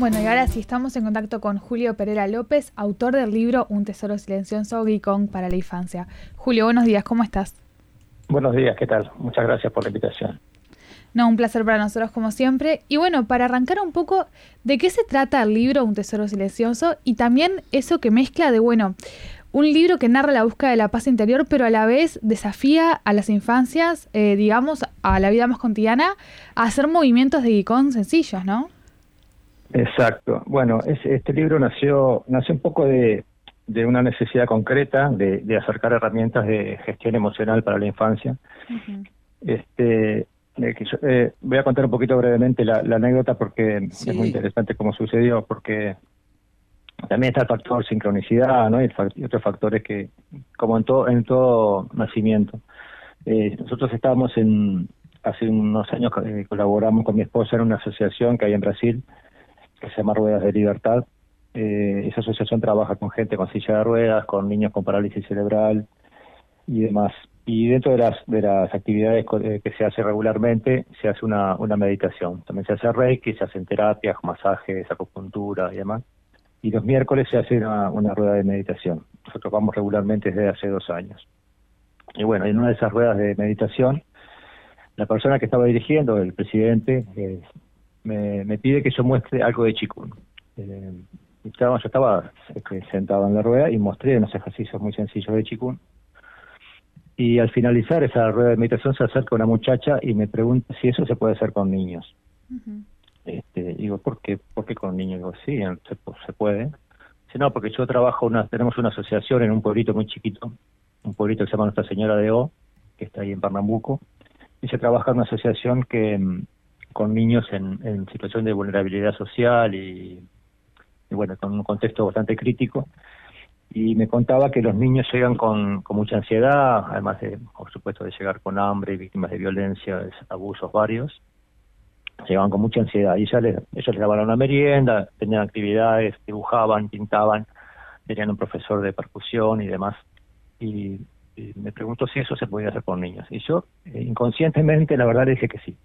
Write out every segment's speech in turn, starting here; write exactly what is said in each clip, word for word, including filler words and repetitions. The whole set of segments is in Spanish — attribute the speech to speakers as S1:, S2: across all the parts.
S1: Bueno, y ahora sí estamos en contacto con Julio Pereira López, autor del libro Un tesoro silencioso, Gijón para la infancia. Julio, buenos días, ¿cómo estás?
S2: Buenos días, ¿qué tal? Muchas gracias por la invitación.
S1: No, un placer para nosotros como siempre. Y bueno, para arrancar un poco, ¿de qué se trata el libro Un tesoro silencioso? Y también eso que mezcla de, bueno, un libro que narra la búsqueda de la paz interior, pero a la vez desafía a las infancias, eh, digamos, a la vida más cotidiana, a hacer movimientos de Gijón sencillos, ¿no?
S2: Exacto. Bueno, es, este libro nació nació un poco de, de una necesidad concreta de, de acercar herramientas de gestión emocional para la infancia. Uh-huh. Este, eh, que yo, eh, voy a contar un poquito brevemente la, la anécdota porque sí. Es muy interesante cómo sucedió, porque también está el factor sincronicidad, ¿no? Y, el, y otros factores que, como en todo en todo nacimiento. Eh, nosotros estábamos en hace unos años eh, colaboramos con mi esposa en una asociación que hay en Brasil que se llama Ruedas de Libertad. Eh, esa asociación trabaja con gente con silla de ruedas, con niños con parálisis cerebral y demás. Y dentro de las de las actividades que se hace regularmente, se hace una, una meditación. También se hace reiki, se hacen terapias, masajes, acupuntura y demás. Y los miércoles se hace una, una rueda de meditación. Nosotros vamos regularmente desde hace dos años. Y bueno, en una de esas ruedas de meditación, la persona que estaba dirigiendo, el presidente, eh, Me, me pide que yo muestre algo de Qigong. Eh, estaba, yo estaba este, sentado en la rueda y mostré unos ejercicios muy sencillos de Qigong. Y al finalizar esa rueda de meditación se acerca una muchacha y me pregunta si eso se puede hacer con niños. Uh-huh. Este, digo, ¿por qué? ¿Por qué con niños? Digo, sí, se, se puede. Dice, no, porque yo trabajo, una, tenemos una asociación en un pueblito muy chiquito, un pueblito que se llama Nuestra Señora de O, que está ahí en Pernambuco, y se trabaja en una asociación que con niños en, en situación de vulnerabilidad social y, y bueno, con un contexto bastante crítico. Y me contaba que los niños llegan con, con mucha ansiedad, además de, por supuesto, de llegar con hambre, víctimas de violencia, abusos varios. Llegaban con mucha ansiedad y ella les, ellos les daban una merienda, tenían actividades, dibujaban, pintaban, tenían un profesor de percusión y demás. Y, y me preguntó si eso se podía hacer con niños. Y yo, eh, inconscientemente, la verdad, le dije que sí.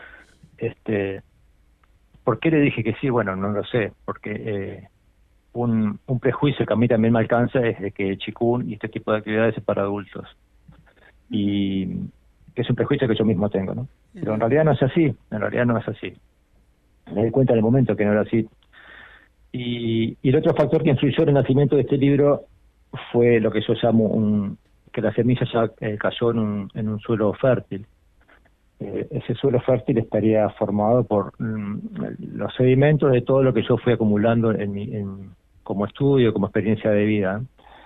S2: Este, ¿por qué le dije que sí? Bueno, no lo sé, porque eh, un, un prejuicio que a mí también me alcanza es de que el Qigong y este tipo de actividades es para adultos. Y que es un prejuicio que yo mismo tengo, ¿no? Pero en realidad no es así, en realidad no es así. Me di cuenta en el momento que no era así. Y, y el otro factor que influyó en el nacimiento de este libro fue lo que yo llamo un, que la semilla ya eh, cayó en un, en un suelo fértil. Eh, ese suelo fértil estaría formado por mm, los sedimentos de todo lo que yo fui acumulando en mi, en, como estudio, como experiencia de vida.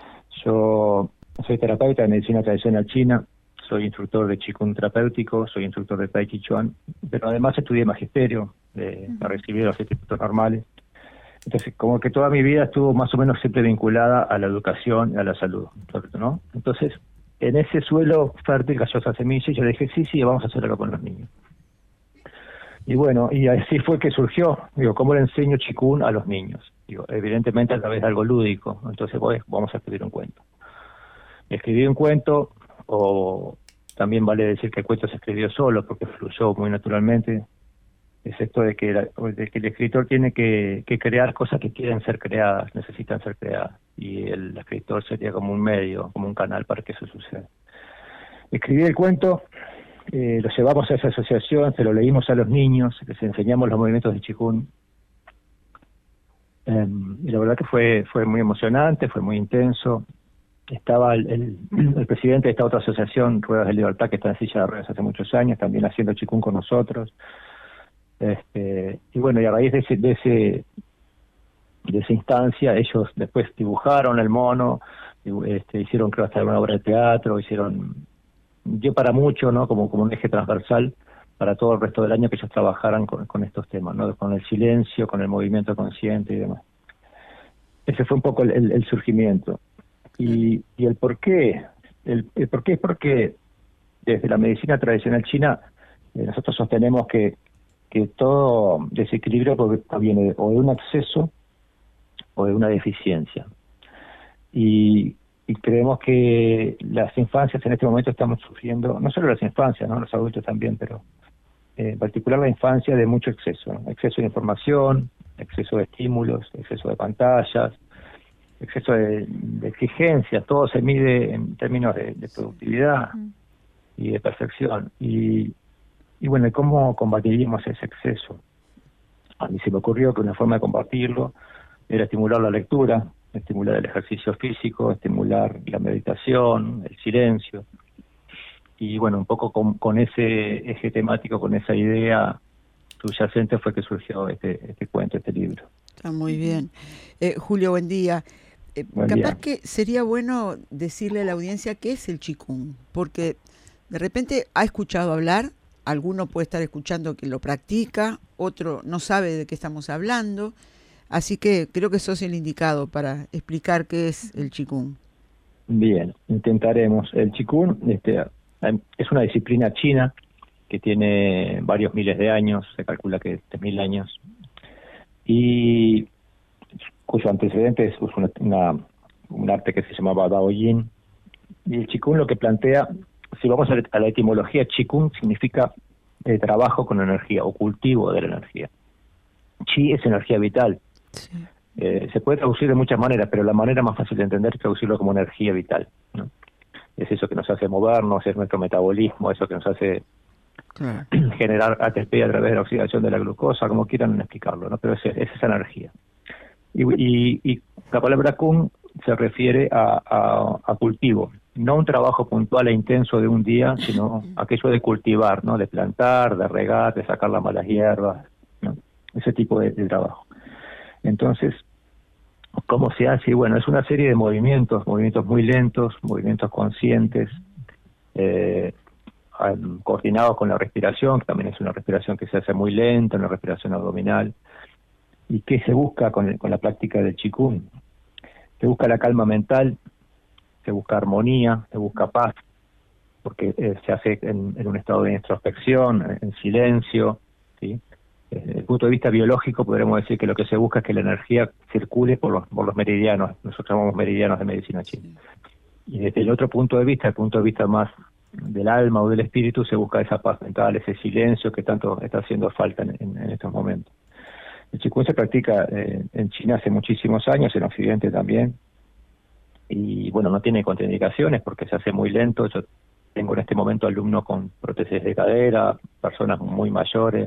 S2: Yo soy terapeuta de medicina tradicional china, soy instructor de Qigong terapéutico, soy instructor de Tai Chi Chuan, pero además estudié magisterio, eh, uh-huh. para recibir los institutos normales. Entonces, como que toda mi vida estuvo más o menos siempre vinculada a la educación y a la salud, ¿no? Entonces, en ese suelo fértil cayó esa semilla y yo dije, sí, sí, vamos a hacerlo con los niños. Y bueno, y así fue que surgió. Digo, ¿cómo le enseño Qigong a los niños? Digo, evidentemente a través de algo lúdico. Entonces, pues, vamos a escribir un cuento. Escribí un cuento, o también vale decir que el cuento se escribió solo, porque fluyó muy naturalmente. Es esto de que, la, de que el escritor tiene que, que crear cosas que quieren ser creadas, necesitan ser creadas. Y el escritor sería como un medio, como un canal para que eso suceda. Escribí el cuento, eh, lo llevamos a esa asociación, se lo leímos a los niños, les enseñamos los movimientos de Qigong. Eh, y la verdad que fue fue muy emocionante, fue muy intenso. Estaba el, el, el presidente de esta otra asociación, Ruedas de Libertad, que está en silla de ruedas hace muchos años, también haciendo Qigong con nosotros. Este, y bueno, y a raíz de ese, de ese de esa instancia, ellos después dibujaron el mono, este, hicieron creo hasta una obra de teatro, hicieron, dio para mucho, ¿no? Como, como un eje transversal para todo el resto del año que ellos trabajaran con, con estos temas, ¿no? Con el silencio, con el movimiento consciente y demás. Ese fue un poco el, el, el surgimiento. Y, y el por qué, el, el por qué es porque desde la medicina tradicional china eh, nosotros sostenemos que que todo desequilibrio proviene o de un exceso o de una deficiencia. Y, y creemos que las infancias en este momento estamos sufriendo, no solo las infancias, ¿no? Los adultos también, pero eh, en particular la infancia, de mucho exceso, ¿no? Exceso de información, exceso de estímulos, exceso de pantallas, exceso de, de exigencias, todo se mide en términos de, de productividad y de perfección. Y, y bueno, ¿cómo combatiríamos ese exceso? A mí se me ocurrió que una forma de combatirlo era estimular la lectura, estimular el ejercicio físico, estimular la meditación, el silencio. Y bueno, un poco con, con ese eje temático, con esa idea subyacente fue que surgió este, este cuento, este libro.
S3: Está muy bien. Eh, Julio, buen día. Eh,
S2: buen
S3: capaz
S2: día.
S3: que sería bueno decirle a la audiencia qué es el Qigong, porque de repente ha escuchado hablar, alguno puede estar escuchando que lo practica, otro no sabe de qué estamos hablando, así que creo que sos el indicado para explicar qué es el Qigong.
S2: Bien, intentaremos. El Qigong este, es una disciplina china que tiene varios miles de años, se calcula que tres mil años, y cuyo antecedente es una, una, un arte que se llamaba Daoyin. Y el Qigong lo que plantea, si vamos a la, a la etimología, Qigong significa eh, trabajo con energía o cultivo de la energía. Qi es energía vital.
S3: Sí.
S2: Eh, se puede traducir de muchas maneras, pero la manera más fácil de entender es traducirlo como energía vital, ¿no? Es eso que nos hace movernos, es nuestro metabolismo, eso que nos hace
S3: Claro.
S2: generar A T P a través de la oxidación de la glucosa, como quieran explicarlo, ¿no? Pero es, es esa energía. Y, y, y la palabra Kung se refiere a, a, a cultivo, no un trabajo puntual e intenso de un día, sino aquello de cultivar, ¿no? De plantar, de regar, de sacar las malas hierbas, ¿no? Ese tipo de, de trabajo. Entonces, ¿cómo se hace? Y bueno, es una serie de movimientos, movimientos muy lentos, movimientos conscientes, eh, coordinados con la respiración, que también es una respiración que se hace muy lenta, una respiración abdominal. ¿Y qué se busca con, el, con la práctica del Qigong? Se busca la calma mental, se busca armonía, se busca paz, porque eh, se hace en, en un estado de introspección, en, en silencio, ¿sí? Desde el punto de vista biológico podríamos decir que lo que se busca es que la energía circule por los, por los meridianos, nosotros llamamos meridianos de medicina china. Y desde el otro punto de vista, el punto de vista más del alma o del espíritu, se busca esa paz mental, ese silencio que tanto está haciendo falta en, en, en estos momentos. El Qigong se practica eh, en China hace muchísimos años, en Occidente también, y bueno, no tiene contraindicaciones porque se hace muy lento. Yo tengo en este momento alumnos con prótesis de cadera, personas muy mayores,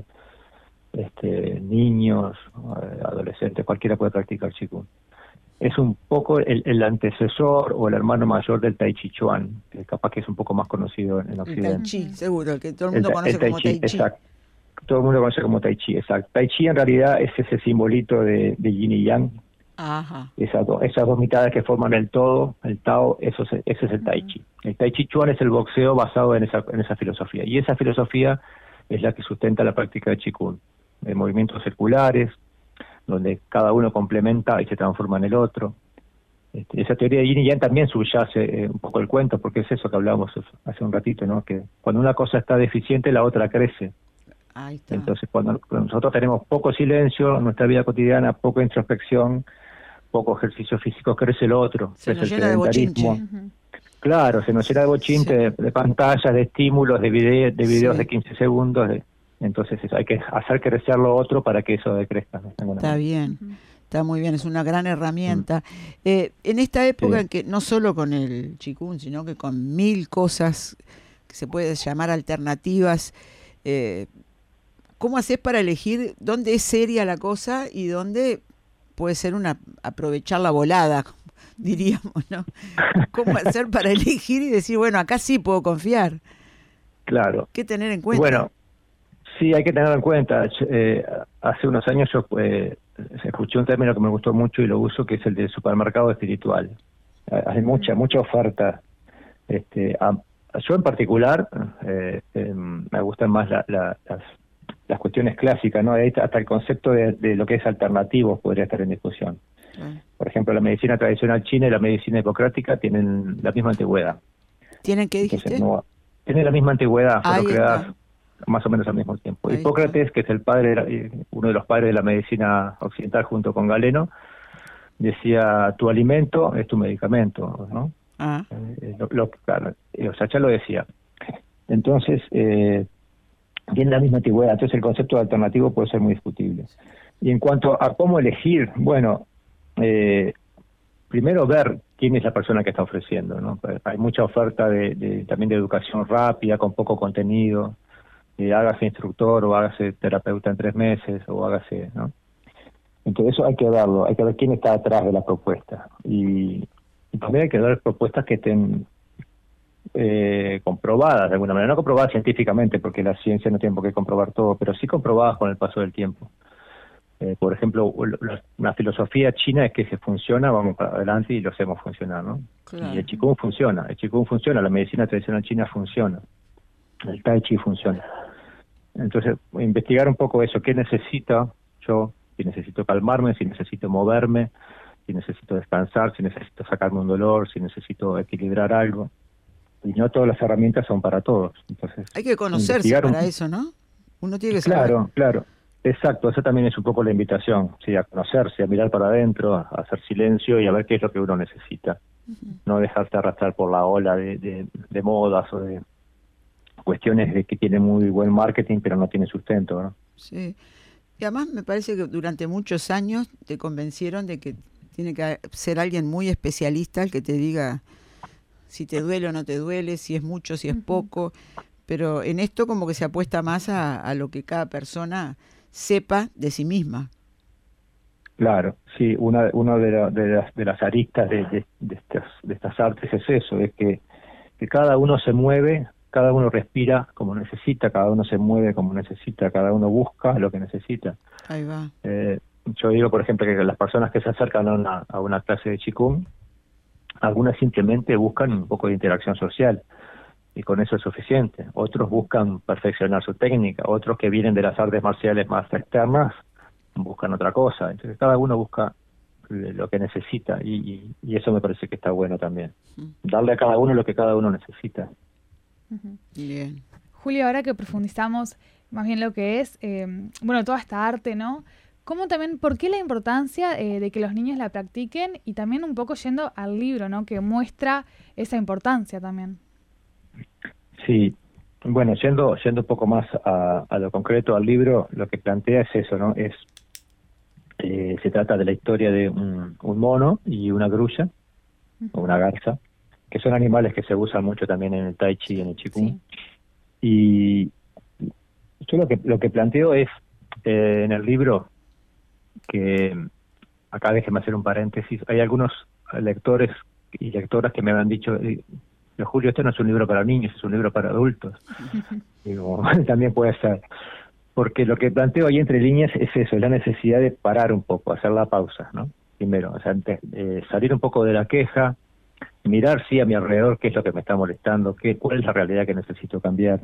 S2: este, niños, eh, adolescentes, cualquiera puede practicar Qigong. Es un poco el, el antecesor o el hermano mayor del Tai Chi Chuan, que capaz que es un poco más conocido en, en Occidente.
S3: El Tai Chi, seguro, que todo el mundo
S2: el,
S3: conoce
S2: el tai
S3: como
S2: chi,
S3: Tai Chi.
S2: Exacto. Todo el mundo conoce como Tai Chi, exacto. Tai Chi en realidad es ese simbolito de, de Yin y Yang.
S3: Ajá.
S2: Esas, do, esas dos mitades que forman el todo, el Tao, eso es, ese es el Tai Chi. El Tai Chi Chuan es el boxeo basado en esa, en esa filosofía. Y esa filosofía es la que sustenta la práctica de Qigong. De movimientos circulares, donde cada uno complementa y se transforma en el otro. Este, esa teoría de Yin y Yang también subyace eh, un poco el cuento, porque es eso que hablábamos hace un ratito, ¿no? Que cuando una cosa está deficiente, la otra crece.
S3: Ahí está.
S2: Entonces, cuando nosotros tenemos poco silencio en nuestra vida cotidiana, poca introspección, poco ejercicio físico, crece lo otro.
S3: Se
S2: crece
S3: nos
S2: el
S3: llena de bochinche.
S2: sedentarismo. Claro, se nos llena de bochinche,
S3: Sí.
S2: de, de pantallas, de estímulos, de, video, de videos
S3: Sí.
S2: de quince segundos. De, entonces, eso, hay que hacer crecer lo otro para que eso decrezca. ¿No?
S3: Está bien. Está muy bien, es una gran herramienta. Eh, en esta época
S2: Sí.
S3: en que no solo con el Qigong, sino que con mil cosas que se puede llamar alternativas, eh, ¿cómo haces para elegir dónde es seria la cosa y dónde puede ser una aprovechar la volada, diríamos, ¿no? ¿Cómo hacer para elegir y decir, bueno, acá sí puedo confiar?
S2: Claro.
S3: ¿Qué tener en cuenta?
S2: Bueno, sí, hay que tenerlo en cuenta. Eh, hace unos años yo eh, escuché un término que me gustó mucho y lo uso, que es el de supermercado espiritual. Hay mucha, mucha oferta. Este, a, yo en particular, eh, eh, me gustan más la, la, las, las cuestiones clásicas, ¿no? Hasta el concepto de, de lo que es alternativo podría estar en discusión.
S3: Ah.
S2: Por ejemplo, la medicina tradicional china y la medicina hipocrática tienen la misma antigüedad.
S3: ¿Tienen qué dijiste?
S2: Entonces, no, tienen la misma antigüedad, fueron
S3: Ahí
S2: creadas
S3: está.
S2: más o menos al mismo tiempo.
S3: Ahí
S2: Hipócrates,
S3: está.
S2: que es el padre, de la, uno de los padres de la medicina occidental junto con Galeno, decía, tu alimento es tu medicamento, ¿no?
S3: Ah.
S2: Eh, lo, lo, claro, o sea, ya lo decía. Entonces, eh, tiene la misma antigüedad, entonces el concepto de alternativo puede ser muy discutible. Y en cuanto a cómo elegir, bueno, eh, primero ver quién es la persona que está ofreciendo, ¿no? Hay mucha oferta de, de también de educación rápida, con poco contenido, eh, hágase instructor o hágase terapeuta en tres meses o hágase, ¿no? Entonces eso hay que verlo, hay que ver quién está atrás de la propuesta. Y, y también hay que ver propuestas que estén eh, comprobadas de alguna manera, no comprobadas científicamente, porque la ciencia no tiene por qué comprobar todo, pero sí comprobadas con el paso del tiempo. Eh, por ejemplo, una filosofía china es que si funciona, vamos para adelante y lo hacemos funcionar, ¿no? Claro. Y el Qigong funciona, el Qigong funciona, la medicina tradicional china funciona, el Tai Chi funciona. Entonces, investigar un poco eso, qué necesito yo, si necesito calmarme, si necesito moverme, si necesito descansar, si necesito sacarme un dolor, si necesito equilibrar algo. Y no todas las herramientas son para todos. Entonces,
S3: hay que conocerse para un... eso, ¿no? Uno tiene que saber.
S2: Claro, claro. Exacto, eso también es un poco la invitación, sí, a conocerse, a mirar para adentro, a hacer silencio y a ver qué es lo que uno necesita. Uh-huh. No dejarse arrastrar por la ola de, de, de modas o de cuestiones de que tienen muy buen marketing pero no tienen sustento, ¿no?
S3: Sí, y además me parece que durante muchos años te convencieron de que tiene que ser alguien muy especialista el que te diga si te duele o no te duele, si es mucho, si es uh-huh. poco, pero en esto como que se apuesta más a, a lo que cada persona sepa de sí misma.
S2: Claro, sí, una, una de, la, de, las, de las aristas de, de, de, estas, de estas artes es eso, es que, que cada uno se mueve, cada uno respira como necesita, cada uno se mueve como necesita, cada uno busca lo que necesita.
S3: Ahí va.
S2: Eh, yo digo, por ejemplo, que las personas que se acercan a una, a una clase de Qigong, algunas simplemente buscan un poco de interacción social, y con eso es suficiente. Otros buscan perfeccionar su técnica, otros que vienen de las artes marciales más externas buscan otra cosa. Entonces cada uno busca lo que necesita y, y, y eso me parece que está bueno también. Uh-huh. Darle a cada uno lo que cada uno necesita.
S1: Uh-huh. Bien. Julio, ahora que profundizamos más bien lo que es, eh, bueno, toda esta arte, ¿no? ¿Cómo también, por qué la importancia eh, de que los niños la practiquen y también un poco yendo al libro, ¿no? Que muestra esa importancia también.
S2: Sí, bueno, yendo yendo un poco más a, a lo concreto, al libro, lo que plantea es eso, ¿no? Es eh, se trata de la historia de un, un mono y una grulla, uh-huh. o una garza, que son animales que se usan mucho también en el Tai Chi y en el Qigong. Sí. Y yo lo que lo que planteo es, eh, en el libro, que acá déjeme hacer un paréntesis, hay algunos lectores y lectoras que me han dicho... Eh, Julio, este no es un libro para niños, es un libro para adultos. Digo, también puede ser. Porque lo que planteo ahí entre líneas es eso, es la necesidad de parar un poco, hacer la pausa, ¿no? Primero, o sea, eh, salir un poco de la queja, mirar, sí, a mi alrededor qué es lo que me está molestando, qué, cuál es la realidad que necesito cambiar.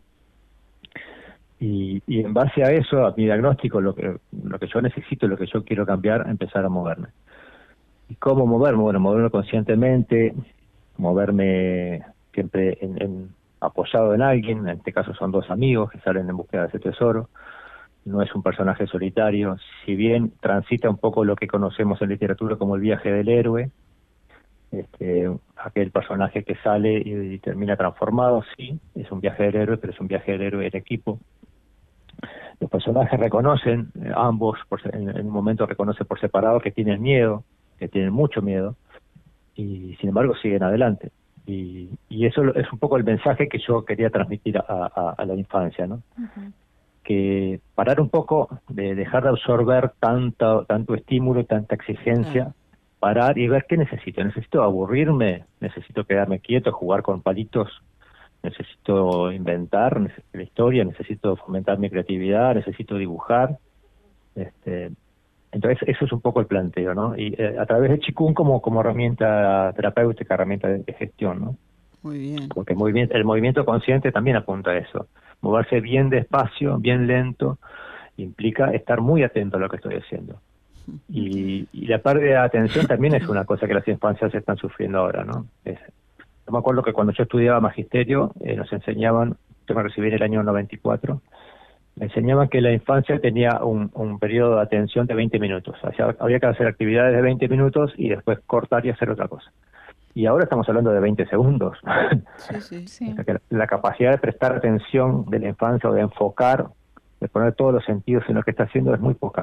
S2: Y, y en base a eso, a mi diagnóstico, lo que, lo que yo necesito, lo que yo quiero cambiar, empezar a moverme. ¿Y cómo moverme? Bueno, moverme conscientemente, moverme... siempre en, en, apoyado en alguien, en este caso son dos amigos que salen en búsqueda de ese tesoro, no es un personaje solitario, si bien transita un poco lo que conocemos en literatura como el viaje del héroe, este, aquel personaje que sale y, y termina transformado, sí, es un viaje del héroe, pero es un viaje del héroe en equipo. Los personajes reconocen, eh, ambos, por, en, en un momento reconocen por separado que tienen miedo, que tienen mucho miedo, y sin embargo siguen adelante. Y, y eso es un poco el mensaje que yo quería transmitir a, a, a la infancia, ¿no? Uh-huh. Que parar un poco, de dejar de absorber tanto, tanto estímulo, tanta exigencia, uh-huh. parar y ver qué necesito. Necesito aburrirme, necesito quedarme quieto, jugar con palitos, necesito inventar necesito la historia, necesito fomentar mi creatividad, necesito dibujar. Este, entonces eso es un poco el planteo, ¿no? Y eh, a través de Qigong como como herramienta terapéutica, herramienta de, de gestión, ¿no?
S3: Muy bien.
S2: Porque el movimiento, el movimiento consciente también apunta a eso. Moverse bien despacio, bien lento, implica estar muy atento a lo que estoy haciendo. Y, y la pérdida de atención también es una cosa que las infancias están sufriendo ahora, ¿no? Es, yo me acuerdo que cuando yo estudiaba magisterio, eh, nos enseñaban, yo me recibí en el año noventa y cuatro, me enseñaban que la infancia tenía un, un periodo de atención de veinte minutos. O sea, había que hacer actividades de veinte minutos y después cortar y hacer otra cosa. Y ahora estamos hablando de veinte segundos.
S3: Sí, sí, sí.
S2: O sea, que la, la capacidad de prestar atención de la infancia o de enfocar, de poner todos los sentidos en lo que está haciendo es muy poca.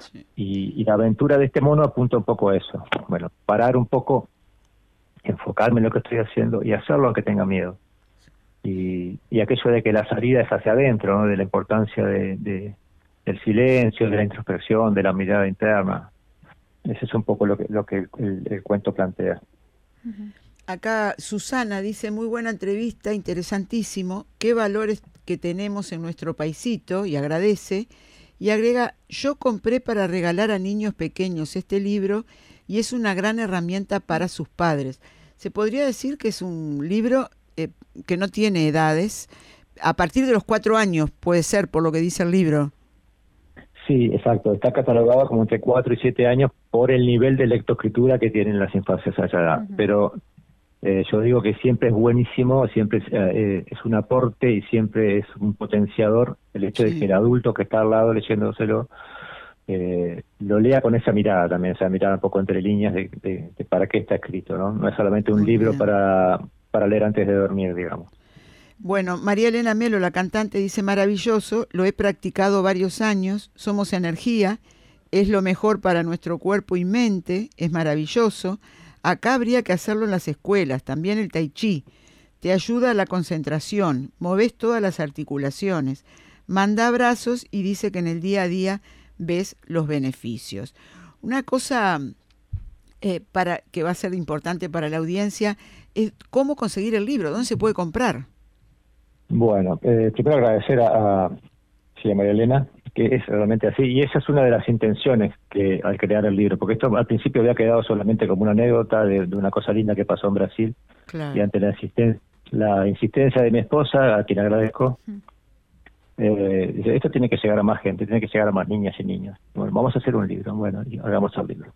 S2: Sí. Y, y la aventura de este mono apunta un poco a eso. Bueno, parar un poco, enfocarme en lo que estoy haciendo y hacerlo aunque tenga miedo. Y, y aquello de que la salida es hacia adentro, ¿no? De la importancia de, de, del silencio, de la introspección, de la mirada interna. Ese es un poco lo que, lo que el, el cuento plantea.
S3: Acá Susana dice, muy buena entrevista, interesantísimo, qué valores que tenemos en nuestro paisito, y agradece, y agrega, yo compré para regalar a niños pequeños este libro y es una gran herramienta para sus padres. Se podría decir que es un libro eh, que no tiene edades, a partir de los cuatro años puede ser, por lo que dice el libro.
S2: Sí, exacto. Está catalogado como entre cuatro y siete años por el nivel de lectoescritura que tienen las infancias a esa edad. Uh-huh. Pero eh, yo digo que siempre es buenísimo, siempre es, eh, es un aporte y siempre es un potenciador el hecho sí. de que el adulto que está al lado leyéndoselo eh, lo lea con esa mirada también, esa mirada un poco entre líneas de, de, de para qué está escrito, ¿no? No es solamente un Muy libro para, para leer antes de dormir, digamos.
S3: Bueno, María Elena Melo, la cantante, dice, maravilloso, lo he practicado varios años, somos energía, es lo mejor para nuestro cuerpo y mente, es maravilloso. Acá habría que hacerlo en las escuelas, también el tai chi, te ayuda a la concentración, movés todas las articulaciones, manda abrazos y dice que en el día a día ves los beneficios. Una cosa eh, para que va a ser importante para la audiencia es cómo conseguir el libro, ¿dónde se puede comprar?
S2: Bueno, eh, primero agradecer a, a, sí, a María Elena, que es realmente así, y esa es una de las intenciones que al crear el libro, porque esto al principio había quedado solamente como una anécdota de, de una cosa linda que pasó en Brasil, claro. Y ante la, insisten, la insistencia de mi esposa, a quien agradezco, uh-huh. eh, dice, esto tiene que llegar a más gente, tiene que llegar a más niñas y niños. Bueno, vamos a hacer un libro, bueno, y hagamos el libro.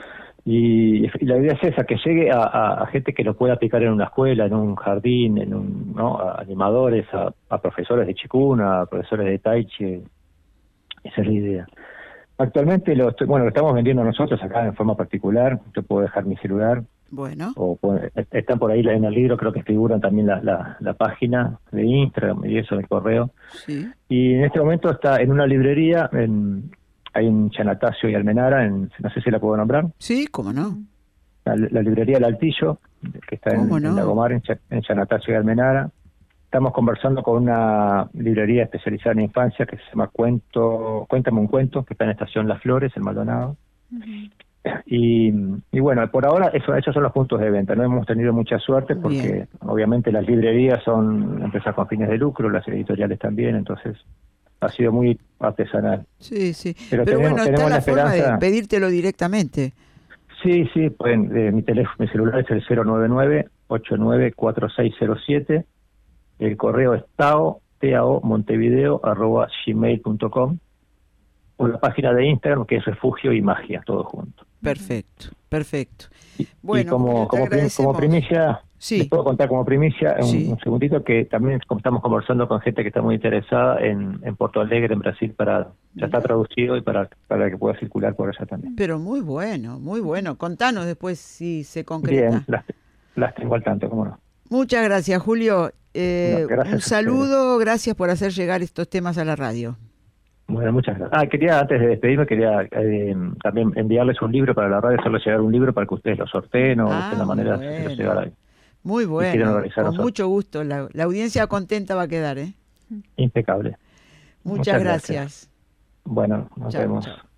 S2: Y, y la idea es esa, que llegue a, a, a gente que lo pueda aplicar en una escuela, en un jardín, en un, ¿no? A animadores, a, a profesores de Qigong, a profesores de Tai Chi. Esa es la idea. Actualmente lo estoy, bueno, lo estamos vendiendo nosotros acá en forma particular. Yo puedo dejar mi celular.
S3: Bueno.
S2: O puedo, están por ahí en el libro, creo que figuran también la, la, la página de Instagram y eso, el correo.
S3: Sí.
S2: Y en este momento está en una librería en... Hay en Chanatacio y Almenara, en, no sé si la puedo nombrar.
S3: Sí, cómo no.
S2: La, la librería El Altillo, que está en, no? en Lagomar, en, Ch en Chanatacio y Almenara. Estamos conversando con una librería especializada en infancia que se llama Cuento, Cuéntame un Cuento, que está en Estación Las Flores, en Maldonado. Uh-huh. y, y bueno, por ahora eso, esos son los puntos de venta. No hemos tenido mucha suerte porque Bien. obviamente las librerías son empresas con fines de lucro, las editoriales también, entonces... ha sido muy artesanal.
S3: Sí, sí. Pero, Pero tenemos, bueno, está tenemos la, la forma de pedírtelo directamente.
S2: Sí, sí, pueden, eh, mi teléfono, mi celular es el cero nueve nueve, ocho nueve cuatro seis cero siete, el correo es tao, tao, montevideo, arroba gmail punto com, o la página de Instagram que es Refugio y Magia, todo junto.
S3: Perfecto, perfecto.
S2: Y,
S3: bueno,
S2: y como, como, como primicia...
S3: Sí.
S2: Les puedo contar como primicia, un,
S3: sí.
S2: un segundito, que también estamos conversando con gente que está muy interesada en, en Porto Alegre, en Brasil, para ya está traducido y para, para que pueda circular por allá también.
S3: Pero muy bueno, muy bueno. Contanos después si se concreta.
S2: Bien, las, las tengo al tanto, cómo no.
S3: Muchas gracias, Julio. Eh, no, gracias un saludo, gracias por hacer llegar estos temas a la radio.
S2: Bueno, muchas gracias. Ah, quería, antes de despedirme, quería eh, también enviarles un libro para la radio, hacerles llegar un libro para que ustedes lo sorteen o
S3: ah,
S2: de la manera
S3: bueno.
S2: de hacerlo llegar ahí.
S3: Muy bueno, con mucho gusto. La, la audiencia contenta va a quedar, ¿eh?
S2: Impecable.
S3: Muchas, Muchas gracias.
S2: gracias. Bueno, nos
S3: chau,
S2: vemos.
S3: Chau.